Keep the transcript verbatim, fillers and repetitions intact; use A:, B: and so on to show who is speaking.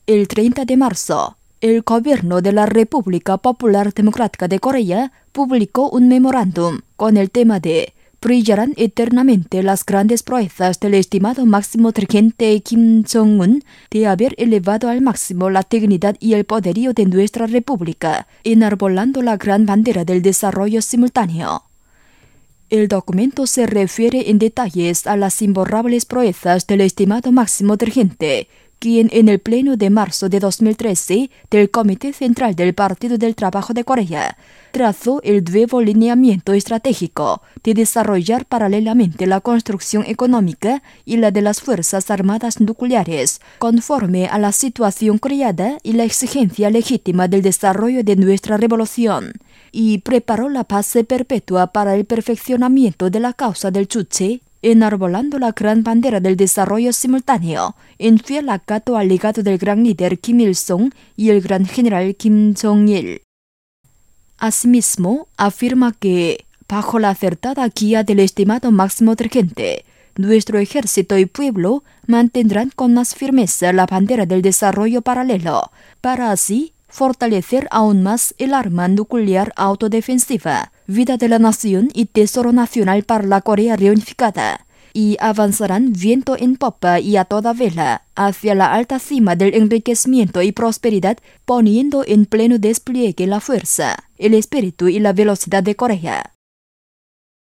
A: El treinta de marzo, el gobierno de la República Popular Democrática de Corea publicó un memorándum con el tema de brillarán eternamente las grandes proezas del estimado máximo dirigente Kim Jong-un de haber elevado al máximo la dignidad y el poderío de nuestra república, enarbolando la gran bandera del desarrollo simultáneo. El documento se refiere en detalles a las imborrables proezas del estimado máximo dirigente, quien en el pleno de marzo de dos mil trece del Comité Central del Partido del Trabajo de Corea trazó el nuevo lineamiento estratégico de desarrollar paralelamente la construcción económica y la de las Fuerzas Armadas nucleares, conforme a la situación creada y la exigencia legítima del desarrollo de nuestra revolución, y preparó la base perpetua para el perfeccionamiento de la causa del Juche, enarbolando la gran bandera del desarrollo simultáneo, en fiel acato al legado del gran líder Kim Il-sung y el gran general Kim Jong-il. Asimismo, afirma que, bajo la acertada guía del estimado máximo dirigente, nuestro ejército y pueblo mantendrán con más firmeza la bandera del desarrollo paralelo, para así fortalecer aún más el arma nuclear autodefensiva, vida de la nación y tesoro nacional para la Corea reunificada, y avanzarán viento en popa y a toda vela hacia la alta cima del enriquecimiento y prosperidad, poniendo en pleno despliegue la fuerza, el espíritu y la velocidad de Corea.